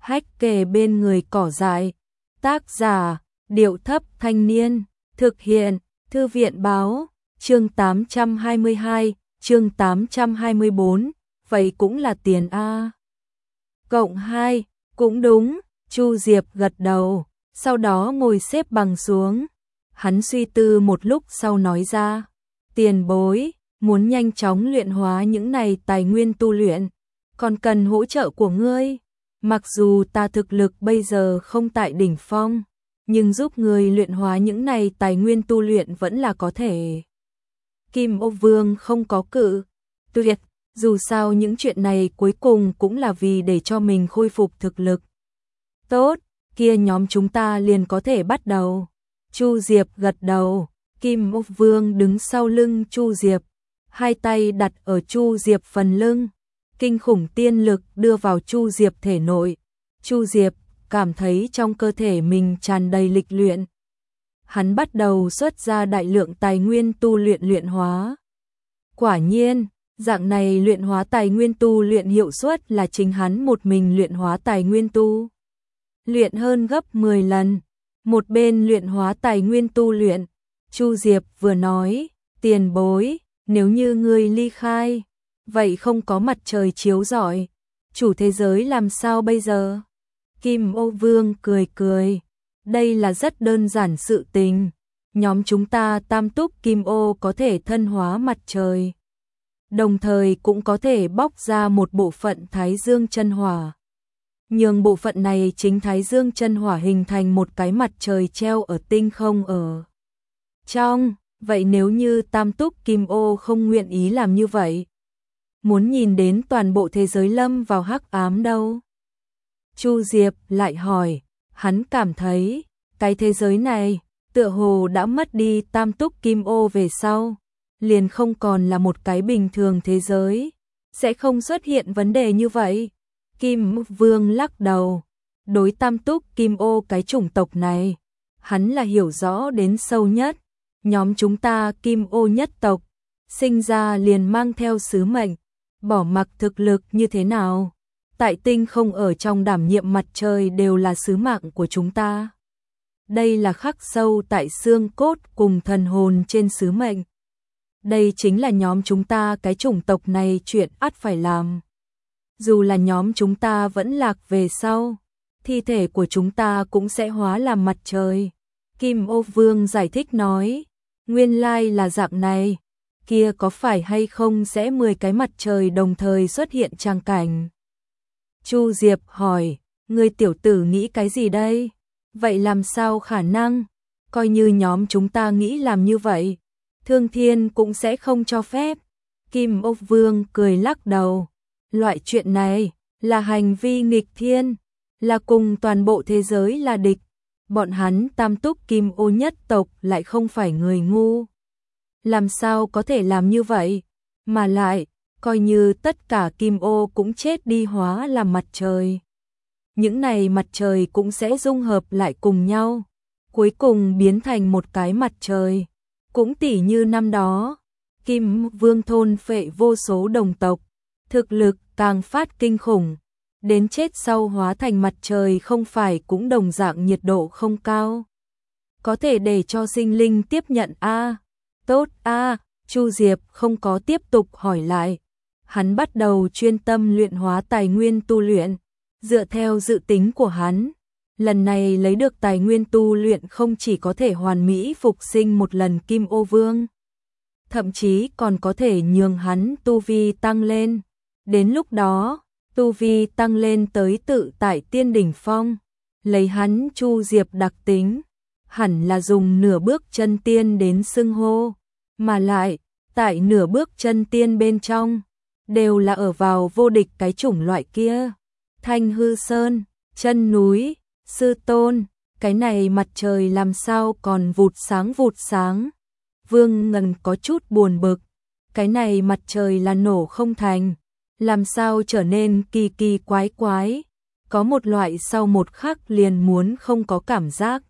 hách kề bên người cỏ dại. Tác giả, Điệu Thấp Thanh Niên. Thực hiện, Thư viện Báo. Chương 822, chương 824. Vậy cũng là tiền A. Cộng 2, cũng đúng. Chu Diệp gật đầu, sau đó ngồi xếp bằng xuống. Hắn suy tư một lúc sau nói ra, tiền bối, muốn nhanh chóng luyện hóa những này tài nguyên tu luyện, còn cần hỗ trợ của ngươi. Mặc dù ta thực lực bây giờ không tại đỉnh phong, nhưng giúp ngươi luyện hóa những này tài nguyên tu luyện vẫn là có thể. Kim Ô Vương không có cự tuyệt, dù sao những chuyện này cuối cùng cũng là vì để cho mình khôi phục thực lực. Tốt, kia nhóm chúng ta liền có thể bắt đầu. Chu Diệp gật đầu, Kim Ô Vương đứng sau lưng Chu Diệp, hai tay đặt ở Chu Diệp phần lưng, kinh khủng tiên lực đưa vào Chu Diệp thể nội. Chu Diệp cảm thấy trong cơ thể mình tràn đầy lịch luyện. Hắn bắt đầu xuất ra đại lượng tài nguyên tu luyện hóa. Quả nhiên, dạng này luyện hóa tài nguyên tu luyện hiệu suất là chính hắn một mình luyện hóa tài nguyên tu luyện hơn gấp 10 lần. Một bên luyện hóa tài nguyên tu luyện, Chu Diệp vừa nói, tiền bối, nếu như ngươi ly khai, vậy không có mặt trời chiếu rọi, chủ thế giới làm sao bây giờ? Kim Ô Vương cười cười, đây là rất đơn giản sự tình, nhóm chúng ta tam túc Kim Ô có thể thân hóa mặt trời, đồng thời cũng có thể bóc ra một bộ phận Thái Dương chân hỏa. Nhường bộ phận này chính Thái Dương chân hỏa hình thành một cái mặt trời treo ở tinh không ở trong. Vậy nếu như tam túc Kim Ô không nguyện ý làm như vậy, muốn nhìn đến toàn bộ thế giới lâm vào hắc ám đâu? Chu Diệp lại hỏi, hắn cảm thấy cái thế giới này tựa hồ đã mất đi tam túc Kim Ô về sau, liền không còn là một cái bình thường thế giới, sẽ không xuất hiện vấn đề như vậy. Kim Vương lắc đầu, đối tam túc Kim Ô cái chủng tộc này, hắn là hiểu rõ đến sâu nhất. Nhóm chúng ta Kim Ô nhất tộc, sinh ra liền mang theo sứ mệnh, bỏ mặc thực lực như thế nào, tại tinh không ở trong đảm nhiệm mặt trời đều là sứ mạng của chúng ta. Đây là khắc sâu tại xương cốt cùng thần hồn trên sứ mệnh. Đây chính là nhóm chúng ta cái chủng tộc này chuyện ắt phải làm. Dù là nhóm chúng ta vẫn lạc về sau, thi thể của chúng ta cũng sẽ hóa làm mặt trời. Kim Ô Vương giải thích nói, nguyên lai là dạng này, kia có phải hay không sẽ 10 cái mặt trời đồng thời xuất hiện trang cảnh? Chu Diệp hỏi, ngươi tiểu tử nghĩ cái gì đây? Vậy làm sao khả năng? Coi như nhóm chúng ta nghĩ làm như vậy, Thương Thiên cũng sẽ không cho phép. Kim Ô Vương cười lắc đầu, loại chuyện này là hành vi nghịch thiên, là cùng toàn bộ thế giới là địch. Bọn hắn tam túc Kim Ô nhất tộc lại không phải người ngu. Làm sao có thể làm như vậy? Mà lại, coi như tất cả Kim Ô cũng chết đi hóa làm mặt trời. Những này mặt trời cũng sẽ dung hợp lại cùng nhau, cuối cùng biến thành một cái mặt trời. Cũng tỉ như năm đó, Kim Vương thôn phệ vô số đồng tộc, thực lực càng phát kinh khủng. Đến chết sau hóa thành mặt trời không phải cũng đồng dạng nhiệt độ không cao. Có thể để cho sinh linh tiếp nhận a. Tốt a. Chu Diệp không có tiếp tục hỏi lại. Hắn bắt đầu chuyên tâm luyện hóa tài nguyên tu luyện. Dựa theo dự tính của hắn, lần này lấy được tài nguyên tu luyện không chỉ có thể hoàn mỹ phục sinh một lần Kim Ô Vương, thậm chí còn có thể nhường hắn tu vi tăng lên. Đến lúc đó, tu vi tăng lên tới tự tại tiên đỉnh phong, lấy hắn Chu Diệp đặc tính, hẳn là dùng nửa bước chân tiên đến xưng hô, mà lại, tại nửa bước chân tiên bên trong, đều là ở vào vô địch cái chủng loại kia. Thanh Hư Sơn, chân núi, sư tôn, cái này mặt trời làm sao còn vụt sáng. Vương Ngân có chút buồn bực, cái này mặt trời là nổ không thành. Làm sao trở nên kỳ quái, có một loại sau một khắc liền muốn không có cảm giác.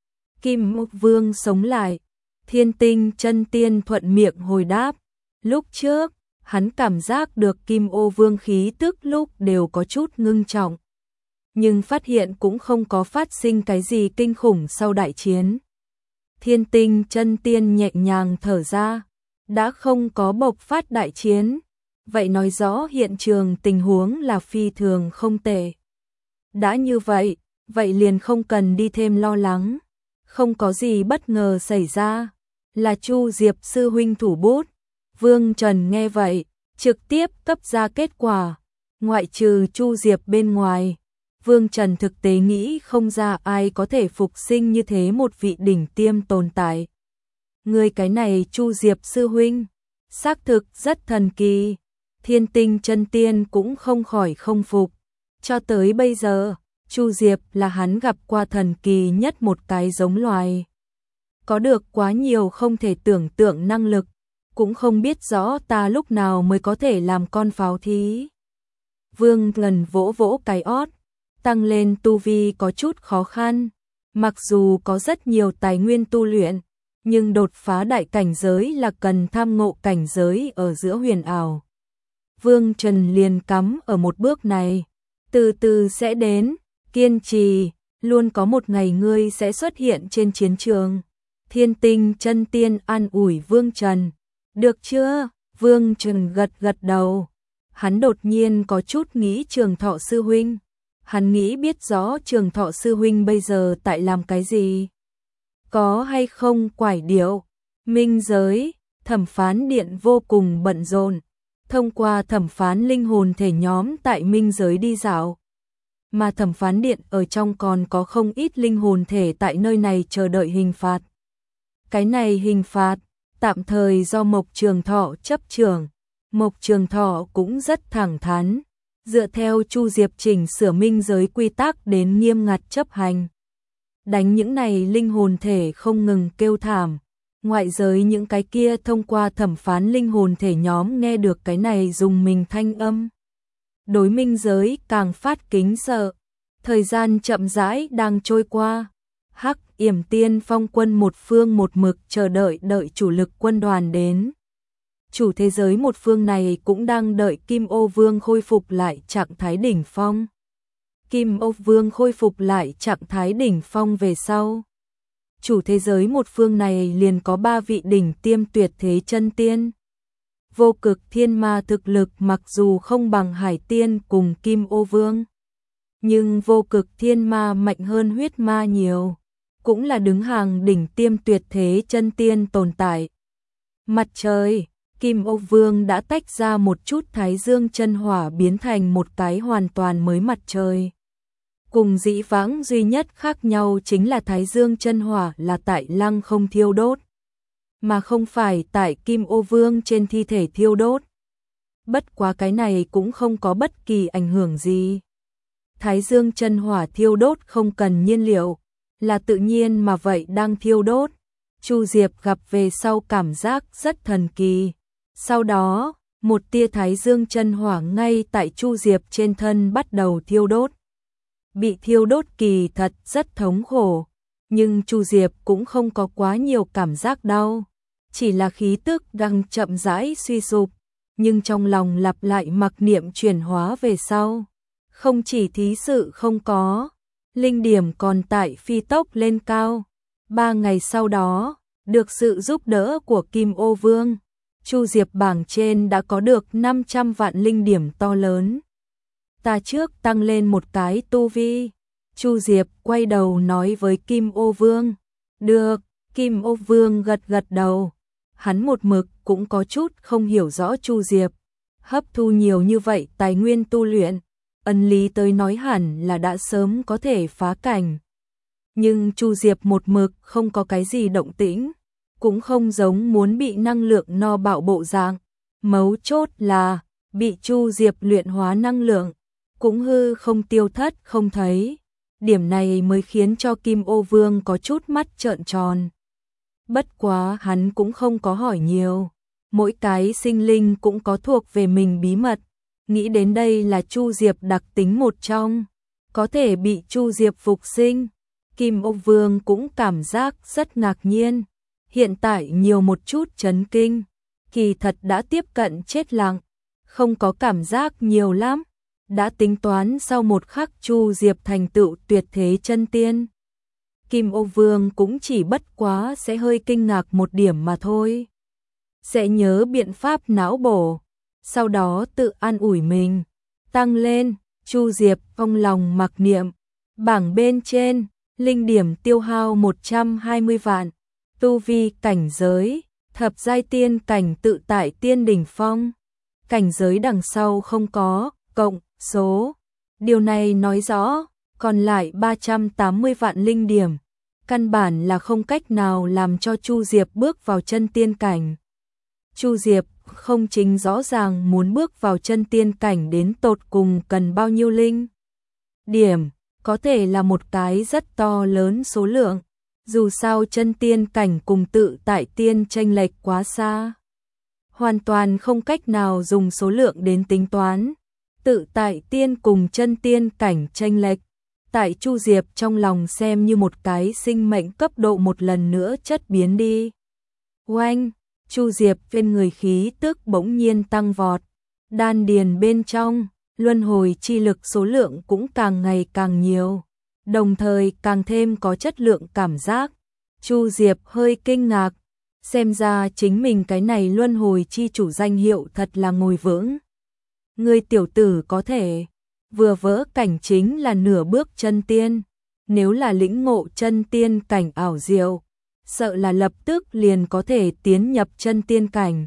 Kim Vương sống lại, Thiên Tinh chân tiên thuận miệng hồi đáp, lúc trước, hắn cảm giác được Kim Ô Vương khí tức lúc đều có chút ngưng trọng. nhưng phát hiện cũng không có phát sinh cái gì kinh khủng sau đại chiến. Thiên Tinh chân tiên nhẹ nhàng thở ra, đã không có bộc phát đại chiến, vậy nói rõ hiện trường tình huống là phi thường không tệ. Đã như vậy, vậy liền không cần đi thêm lo lắng, không có gì bất ngờ xảy ra, là Chu Diệp sư huynh thủ bút. Vương Trần nghe vậy, trực tiếp cấp ra kết quả, ngoại trừ Chu Diệp bên ngoài. Vương Trần thực tế nghĩ không ra ai có thể phục sinh như thế một vị đỉnh tiêm tồn tại. Người cái này Chu Diệp sư huynh, xác thực rất thần kỳ. Thiên Tinh chân tiên cũng không khỏi không phục. Cho tới bây giờ, Chu Diệp là hắn gặp qua thần kỳ nhất một cái giống loài. Có được quá nhiều không thể tưởng tượng năng lực, cũng không biết rõ ta lúc nào mới có thể làm con pháo thí. Vương Trần vỗ vỗ cái ót, tăng lên tu vi có chút khó khăn, mặc dù có rất nhiều tài nguyên tu luyện, nhưng đột phá đại cảnh giới là cần tham ngộ cảnh giới ở giữa huyền ảo. Vương Trần liền cắm ở một bước này, từ từ sẽ đến, kiên trì, luôn có một ngày ngươi sẽ xuất hiện trên chiến trường. Thiên Tinh chân tiên an ủi Vương Trần. Được chưa? Vương Trần gật gật đầu. Hắn đột nhiên có chút nghĩ Trường Thọ sư huynh. Hắn nghĩ biết rõ Trường Thọ sư huynh bây giờ tại làm cái gì. Có hay không quải điệu. Minh giới, thẩm phán điện vô cùng bận rộn. Thông qua thẩm phán linh hồn thể nhóm tại minh giới đi dạo. Mà thẩm phán điện ở trong còn có không ít linh hồn thể tại nơi này chờ đợi hình phạt. Cái này hình phạt, tạm thời do Mộc Trường Thọ chấp trưởng. Mộc Trường Thọ cũng rất thẳng thắn, dựa theo Chu Diệp chỉnh sửa minh giới quy tắc đến nghiêm ngặt chấp hành. Đánh những này linh hồn thể không ngừng kêu thảm. Ngoại giới những cái kia thông qua thẩm phán linh hồn thể nhóm nghe được cái này dùng mình thanh âm. Đối minh giới càng phát kính sợ. Thời gian chậm rãi đang trôi qua. Hắc Yểm Tiên Phong quân một phương một mực chờ đợi chủ lực quân đoàn đến. Chủ thế giới một phương này cũng đang đợi Kim Ô Vương khôi phục lại trạng thái đỉnh phong. Kim Ô Vương khôi phục lại trạng thái đỉnh phong về sau. Chủ thế giới một phương này liền có 3 vị đỉnh tiêm tuyệt thế chân tiên. Vô Cực Thiên Ma thực lực mặc dù không bằng Hải Tiên cùng Kim Ô Vương, nhưng Vô Cực Thiên Ma mạnh hơn Huyết Ma nhiều, cũng là đứng hàng đỉnh tiêm tuyệt thế chân tiên tồn tại. Mặt trời, Kim Ô Vương đã tách ra một chút Thái Dương chân hỏa biến thành một cái hoàn toàn mới mặt trời. Cùng dĩ vãng duy nhất khác nhau chính là Thái Dương chân hỏa là tại lăng không thiêu đốt, mà không phải tại Kim Ô Vương trên thi thể thiêu đốt. Bất quá cái này cũng không có bất kỳ ảnh hưởng gì. Thái Dương chân hỏa thiêu đốt không cần nhiên liệu, là tự nhiên mà vậy đang thiêu đốt. Chu Diệp gặp về sau cảm giác rất thần kỳ. Sau đó, một tia Thái Dương chân hỏa ngay tại Chu Diệp trên thân bắt đầu thiêu đốt. Bị thiêu đốt kỳ thật rất thống khổ, nhưng Chu Diệp cũng không có quá nhiều cảm giác đau, chỉ là khí tức đang chậm rãi suy sụp, nhưng trong lòng lặp lại mặc niệm chuyển hóa về sau. Không chỉ thí sự không có, linh điểm còn tại phi tốc lên cao. 3 ngày sau đó, được sự giúp đỡ của Kim Ô Vương, Chu Diệp bảng trên đã có được 500 vạn linh điểm to lớn. Ta trước tăng lên một cái tu vi. Chu Diệp quay đầu nói với Kim Ô Vương. Được, Kim Ô Vương gật gật đầu. Hắn một mực cũng có chút không hiểu rõ Chu Diệp. Hấp thu nhiều như vậy tài nguyên tu luyện, ân lý tới nói hẳn là đã sớm có thể phá cảnh. Nhưng Chu Diệp một mực không có cái gì động tĩnh, cũng không giống muốn bị năng lượng no bạo bộ dạng. Mấu chốt là, bị Chu Diệp luyện hóa năng lượng, cũng hư không tiêu thất không thấy. Điểm này mới khiến cho Kim Ô Vương có chút mắt trợn tròn. Bất quá hắn cũng không có hỏi nhiều. Mỗi cái sinh linh cũng có thuộc về mình bí mật. Nghĩ đến đây là Chu Diệp đặc tính một trong, có thể bị Chu Diệp phục sinh. Kim Ô Vương cũng cảm giác rất ngạc nhiên. Hiện tại nhiều một chút chấn kinh, kỳ thật đã tiếp cận chết lặng, không có cảm giác nhiều lắm. đã tính toán sau một khắc Chu Diệp thành tựu tuyệt thế chân tiên. Kim Ô Vương cũng chỉ bất quá sẽ hơi kinh ngạc một điểm mà thôi. Sẽ nhớ biện pháp não bổ, sau đó tự an ủi mình. Tăng lên, Chu Diệp trong lòng mặc niệm. Bảng bên trên, linh điểm tiêu hao 120 vạn. Tu vi cảnh giới, thập giai tiên cảnh tự tại tiên đỉnh phong. Cảnh giới đằng sau không có, cộng, số. Điều này nói rõ, còn lại 380 vạn linh điểm. Căn bản là không cách nào làm cho Chu Diệp bước vào chân tiên cảnh. Chu Diệp không chính rõ ràng muốn bước vào chân tiên cảnh đến tột cùng cần bao nhiêu linh điểm, có thể là một cái rất to lớn số lượng. Dù sao chân tiên cảnh cùng tự tại tiên chênh lệch quá xa, hoàn toàn không cách nào dùng số lượng đến tính toán. Tự tại tiên cùng chân tiên cảnh chênh lệch, tại Chu Diệp trong lòng xem như một cái sinh mệnh cấp độ một lần nữa chất biến đi. Oanh, Chu Diệp bên người khí tức bỗng nhiên tăng vọt, đan điền bên trong, luân hồi chi lực số lượng cũng càng ngày càng nhiều, đồng thời càng thêm có chất lượng cảm giác. Chu Diệp hơi kinh ngạc, xem ra chính mình cái này luân hồi chi chủ danh hiệu thật là ngồi vững. Người tiểu tử có thể vừa vỡ cảnh chính là nửa bước chân tiên, nếu là lĩnh ngộ chân tiên cảnh ảo diệu, sợ là lập tức liền có thể tiến nhập chân tiên cảnh.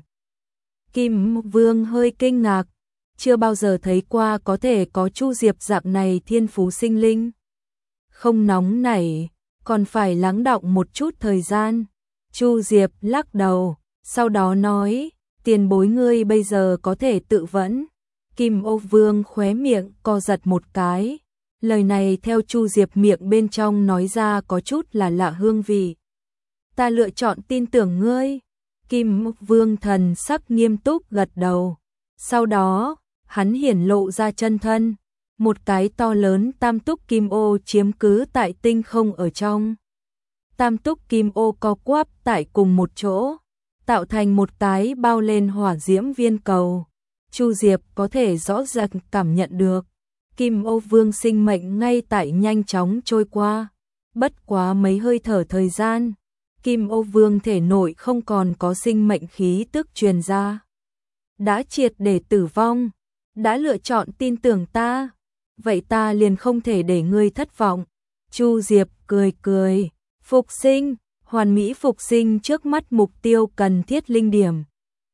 Kim Vương hơi kinh ngạc, chưa bao giờ thấy qua có thể có Chu Diệp dạng này thiên phú sinh linh. Không nóng nảy, còn phải lắng đọng một chút thời gian. Chu Diệp lắc đầu, sau đó nói, tiền bối ngươi bây giờ có thể tự vẫn. Kim Ô Vương khóe miệng co giật một cái, lời này theo Chu Diệp miệng bên trong nói ra có chút là lạ hương vị. Ta lựa chọn tin tưởng ngươi. Kim Vương thần sắc nghiêm túc gật đầu. Sau đó, hắn hiển lộ ra chân thân, một cái to lớn tam túc kim ô chiếm cứ tại tinh không ở trong. Tam túc kim ô co quắp tại cùng một chỗ, tạo thành một cái bao lên hỏa diễm viên cầu. Chu Diệp có thể rõ ràng cảm nhận được, Kim Ô Vương sinh mệnh ngay tại nhanh chóng trôi qua. Bất quá mấy hơi thở thời gian, Kim Ô Vương thể nội không còn có sinh mệnh khí tức truyền ra. Đã triệt để tử vong, đã lựa chọn tin tưởng ta, vậy ta liền không thể để ngươi thất vọng. Chu Diệp cười cười, phục sinh, hoàn mỹ phục sinh trước mắt mục tiêu cần thiết linh điểm.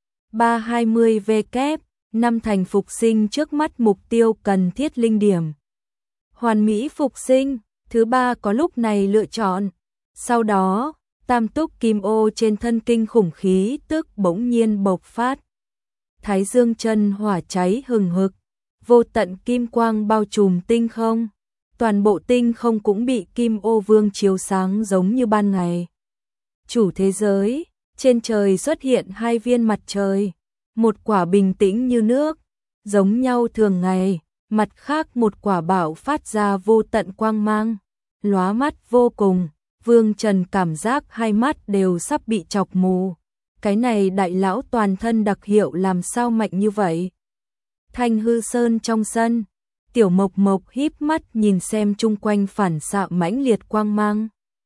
320 W, 5 thành phục sinh trước mắt mục tiêu cần thiết linh điểm. Hoàn mỹ phục sinh, thứ ba có lúc này lựa chọn. Sau đó, tam túc kim ô trên thân kinh khủng khí tức bỗng nhiên bộc phát. Thái dương chân hỏa cháy hừng hực, vô tận kim quang bao trùm tinh không. Toàn bộ tinh không cũng bị Kim Ô Vương chiếu sáng giống như ban ngày. Chủ thế giới, trên trời xuất hiện hai viên mặt trời, một quả bình tĩnh như nước, giống nhau thường ngày, mặt khác một quả bạo phát ra vô tận quang mang, lóa mắt vô cùng. Vương Trần cảm giác hai mắt đều sắp bị chọc mù. Cái này đại lão toàn thân đặc hiệu làm sao mạnh như vậy? Thanh Hư Sơn trong sân, Tiểu Mộc Mộc híp mắt nhìn xem chung quanh phản xạ mãnh liệt quang mang.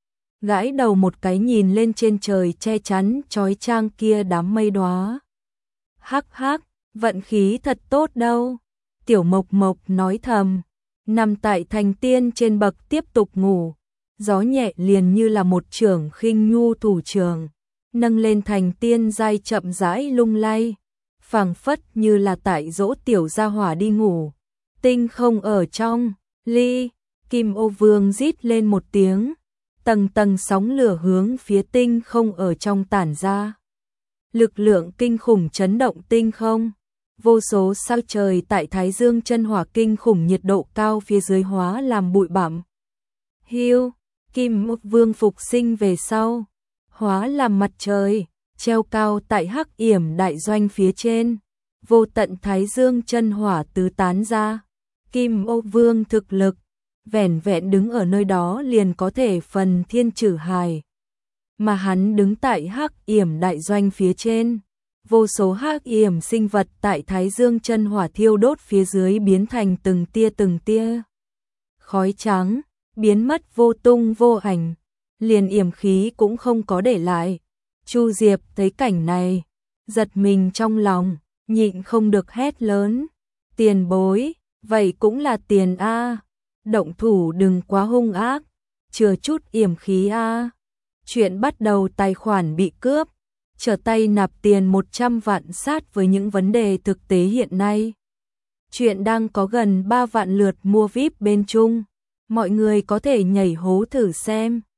Gãi đầu một cái nhìn lên trên trời che chắn chói chang kia đám mây đóa. Hắc hắc, vận khí thật tốt đâu. Tiểu Mộc Mộc nói thầm, nằm tại thành tiên trên bậc tiếp tục ngủ. Gió nhẹ liền như là một trưởng khinh nhu thủ trưởng, nâng lên thành tiên giai chậm rãi lung lay, phảng phất như là tại dỗ tiểu gia hỏa đi ngủ. Tinh không ở trong, ly, Kim Ô Vương rít lên một tiếng, tầng tầng sóng lửa hướng phía tinh không ở trong tản ra. Lực lượng kinh khủng chấn động tinh không, vô số sao trời tại Thái Dương chân hỏa kinh khủng nhiệt độ cao phía dưới hóa làm bụi bặm. Hiu, Kim Ô Vương phục sinh về sau, hóa làm mặt trời, treo cao tại Hắc Yểm đại doanh phía trên, vô tận Thái Dương chân hỏa tứ tán ra. Kim Ô Vương thực lực, vẻn vẹn đứng ở nơi đó liền có thể phần thiên trừ hài. Mà hắn đứng tại Hắc Yểm đại doanh phía trên, vô số hắc yểm sinh vật tại Thái Dương chân hỏa thiêu đốt phía dưới biến thành từng tia khói trắng, biến mất vô tung vô ảnh, liền yểm khí cũng không có để lại. Chu Diệp thấy cảnh này, giật mình trong lòng, nhịn không được hét lớn, tiền bối, vậy cũng là tiền a, động thủ đừng quá hung ác, chừa chút yểm khí a. Chuyện bắt đầu tài khoản bị cướp, trở tay nạp tiền 100 vạn sát với những vấn đề thực tế hiện nay. Chuyện đang có gần 3 vạn lượt mua VIP bên Trung, mọi người có thể nhảy hố thử xem.